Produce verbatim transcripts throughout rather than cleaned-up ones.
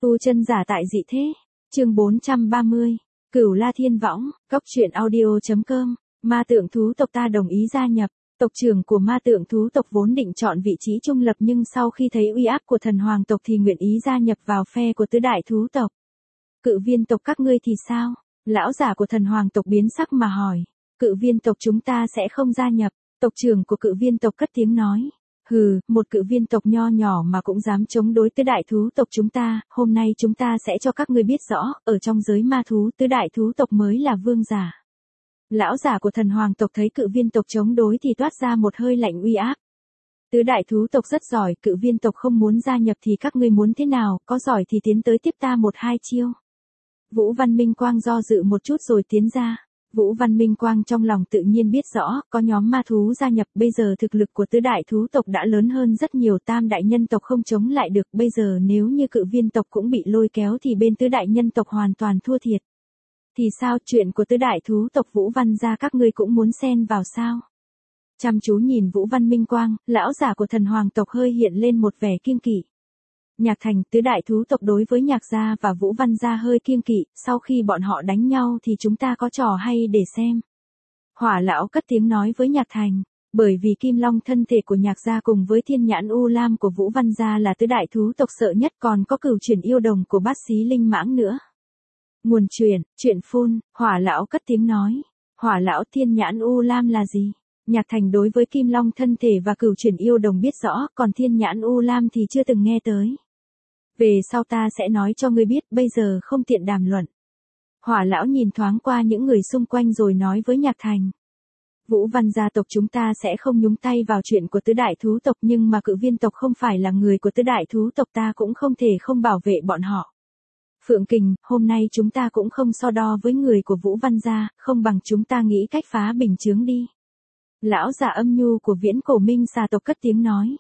Tu chân giả tại dị thế. Chương bốn trăm ba mươi. Cửu La Thiên Võng, Cốc truyện audio.com. Ma tượng thú tộc ta đồng ý gia nhập. Tộc trưởng của ma tượng thú tộc vốn định chọn vị trí trung lập nhưng sau khi thấy uy áp của thần hoàng tộc thì nguyện ý gia nhập vào phe của tứ đại thú tộc. Cự viên tộc các ngươi thì sao? Lão giả của thần hoàng tộc biến sắc mà hỏi. Cự viên tộc chúng ta sẽ không gia nhập. Tộc trưởng của cự viên tộc cất tiếng nói. Hừ, một cự viên tộc nho nhỏ mà cũng dám chống đối tứ đại thú tộc chúng ta, hôm nay chúng ta sẽ cho các ngươi biết rõ, ở trong giới ma thú tứ đại thú tộc mới là vương giả. Lão giả của thần hoàng tộc thấy cự viên tộc chống đối thì toát ra một hơi lạnh uy áp. Tứ đại thú tộc rất giỏi, cự viên tộc không muốn gia nhập thì các ngươi muốn thế nào, có giỏi thì tiến tới tiếp ta một hai chiêu. Vũ Văn Minh Quang do dự một chút rồi tiến ra. Vũ Văn Minh Quang trong lòng tự nhiên biết rõ, có nhóm ma thú gia nhập, bây giờ thực lực của tứ đại thú tộc đã lớn hơn rất nhiều, tam đại nhân tộc không chống lại được, bây giờ nếu như cự viên tộc cũng bị lôi kéo thì bên tứ đại nhân tộc hoàn toàn thua thiệt. Thì sao, chuyện của tứ đại thú tộc Vũ Văn gia các ngươi cũng muốn xen vào sao? Chăm chú nhìn Vũ Văn Minh Quang, lão giả của thần hoàng tộc hơi hiện lên một vẻ kiêng kỵ. Nhạc Thành, tứ đại thú tộc đối với Nhạc gia và Vũ Văn gia hơi kiêng kỵ, sau khi bọn họ đánh nhau thì chúng ta có trò hay để xem. Hỏa lão cất tiếng nói với Nhạc Thành, bởi vì Kim Long thân thể của Nhạc gia cùng với Thiên Nhãn U Lam của Vũ Văn gia là tứ đại thú tộc sợ nhất, còn có Cửu Chuyển Yêu Đồng của Bát Xí Linh Mãng nữa. Nguồn truyền, chuyện phun, Hỏa lão cất tiếng nói. Hỏa lão, Thiên Nhãn U Lam là gì? Nhạc Thành đối với Kim Long thân thể và Cửu Chuyển Yêu Đồng biết rõ, còn Thiên Nhãn U Lam thì chưa từng nghe tới. Về sau ta sẽ nói cho ngươi biết, bây giờ không tiện đàm luận. Hỏa lão nhìn thoáng qua những người xung quanh rồi nói với Nhạc Thành. Vũ Văn gia tộc chúng ta sẽ không nhúng tay vào chuyện của tứ đại thú tộc, nhưng mà cự viên tộc không phải là người của tứ đại thú tộc, ta cũng không thể không bảo vệ bọn họ. Phượng Kình, hôm nay chúng ta cũng không so đo với người của Vũ Văn gia, không bằng chúng ta nghĩ cách phá bình chướng đi. Lão già âm nhu của Viễn Cổ Minh xà tộc cất tiếng nói.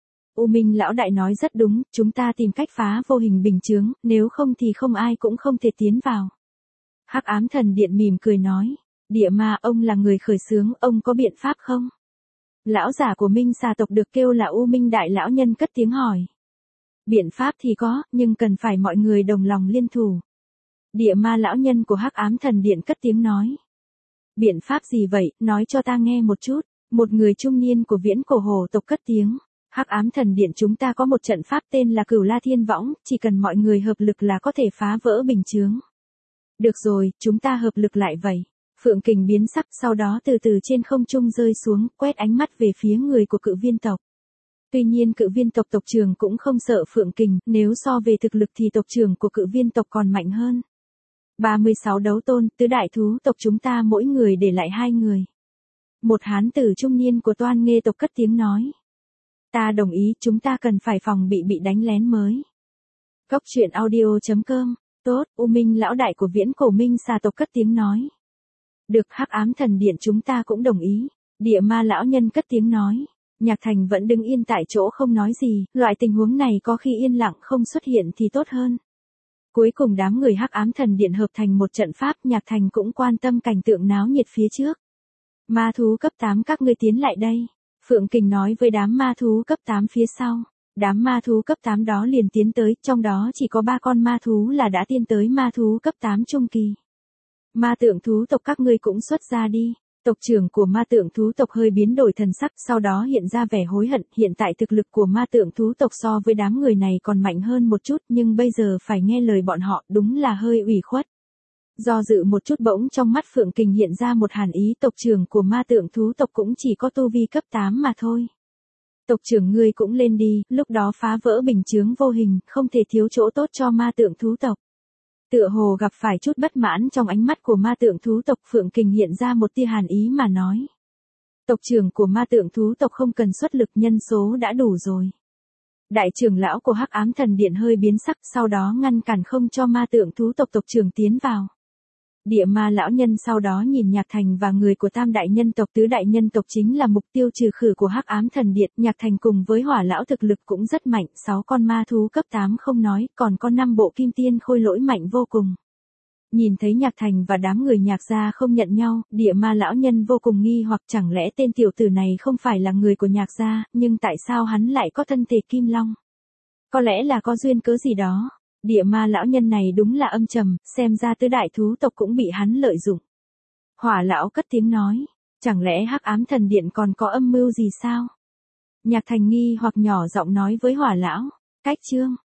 U Minh lão đại nói rất đúng, chúng ta tìm cách phá vô hình bình chướng, nếu không thì không ai cũng không thể tiến vào. Hắc Ám Thần Điện mỉm cười nói. Địa Ma, ông là người khởi xướng, ông có biện pháp không? Lão giả của Minh xà tộc được kêu là U Minh đại lão nhân cất tiếng hỏi. Biện pháp thì có, nhưng cần phải mọi người đồng lòng liên thủ. Địa Ma lão nhân của Hắc Ám Thần Điện cất tiếng nói. Biện pháp gì vậy, nói cho ta nghe một chút. Một người trung niên của Viễn Cổ Hồ tộc cất tiếng. Hắc Ám Thần Điện chúng ta có một trận pháp tên là Cửu La Thiên Võng, chỉ cần mọi người hợp lực là có thể phá vỡ bình chướng. Được rồi, chúng ta hợp lực lại vậy. Phượng Kình biến sắc, sau đó từ từ trên không trung rơi xuống, quét ánh mắt về phía người của cự viên tộc. Tuy nhiên cự viên tộc tộc trưởng cũng không sợ Phượng Kình, nếu so về thực lực thì tộc trưởng của cự viên tộc còn mạnh hơn. ba mươi sáu đấu tôn, tứ đại thú tộc chúng ta mỗi người để lại hai người. Một hán tử trung niên của Toan Nghê tộc cất tiếng nói. Ta đồng ý, chúng ta cần phải phòng bị bị đánh lén mới. Cốc truyện audio.com. Tốt, U Minh lão đại của Viễn Cổ Minh xà tộc cất tiếng nói. Được, Hắc Ám Thần Điện chúng ta cũng đồng ý. Địa Ma lão nhân cất tiếng nói. Nhạc Thành vẫn đứng yên tại chỗ không nói gì, loại tình huống này có khi yên lặng không xuất hiện thì tốt hơn. Cuối cùng đám người Hắc Ám Thần Điện hợp thành một trận pháp, Nhạc Thành cũng quan tâm cảnh tượng náo nhiệt phía trước. Ma thú cấp tám các ngươi tiến lại đây. Phượng Kình nói với đám ma thú cấp tám phía sau. Đám ma thú cấp tám đó liền tiến tới, trong đó chỉ có ba con ma thú là đã tiến tới ma thú cấp tám trung kỳ. Ma tượng thú tộc các ngươi cũng xuất ra đi. Tộc trưởng của ma tượng thú tộc hơi biến đổi thần sắc, sau đó hiện ra vẻ hối hận, hiện tại thực lực của ma tượng thú tộc so với đám người này còn mạnh hơn một chút, nhưng bây giờ phải nghe lời bọn họ, đúng là hơi ủy khuất. Do dự một chút bỗng trong mắt Phượng Kình hiện ra một hàn ý, tộc trưởng của ma tượng thú tộc cũng chỉ có tu vi cấp tám mà thôi. Tộc trưởng ngươi cũng lên đi, lúc đó phá vỡ bình chướng vô hình, không thể thiếu chỗ tốt cho ma tượng thú tộc. Tựa hồ gặp phải chút bất mãn trong ánh mắt của ma tượng thú tộc, Phượng Kình hiện ra một tia hàn ý mà nói. Tộc trưởng của ma tượng thú tộc không cần xuất lực, nhân số đã đủ rồi. Đại trưởng lão của Hắc Ám Thần Điện hơi biến sắc, sau đó ngăn cản không cho ma tượng thú tộc tộc trưởng tiến vào. Địa Ma lão nhân sau đó nhìn Nhạc Thành và người của tam đại nhân tộc, tứ đại nhân tộc chính là mục tiêu trừ khử của Hắc Ám Thần Điện. Nhạc Thành cùng với Hỏa lão thực lực cũng rất mạnh, sáu con ma thú cấp tám không nói, còn có năm bộ kim tiên khôi lỗi mạnh vô cùng. Nhìn thấy Nhạc Thành và đám người Nhạc gia không nhận nhau, Địa Ma lão nhân vô cùng nghi hoặc, chẳng lẽ tên tiểu tử này không phải là người của Nhạc gia, nhưng tại sao hắn lại có thân thể kim long? Có lẽ là có duyên cớ gì đó. Địa ma lão nhân này đúng là âm trầm, xem ra tứ đại thú tộc cũng bị hắn lợi dụng. Hỏa lão cất tiếng nói, chẳng lẽ Hắc Ám Thần Điện còn có âm mưu gì sao? Nhạc Thành nghi hoặc nhỏ giọng nói với Hỏa lão, cách chương.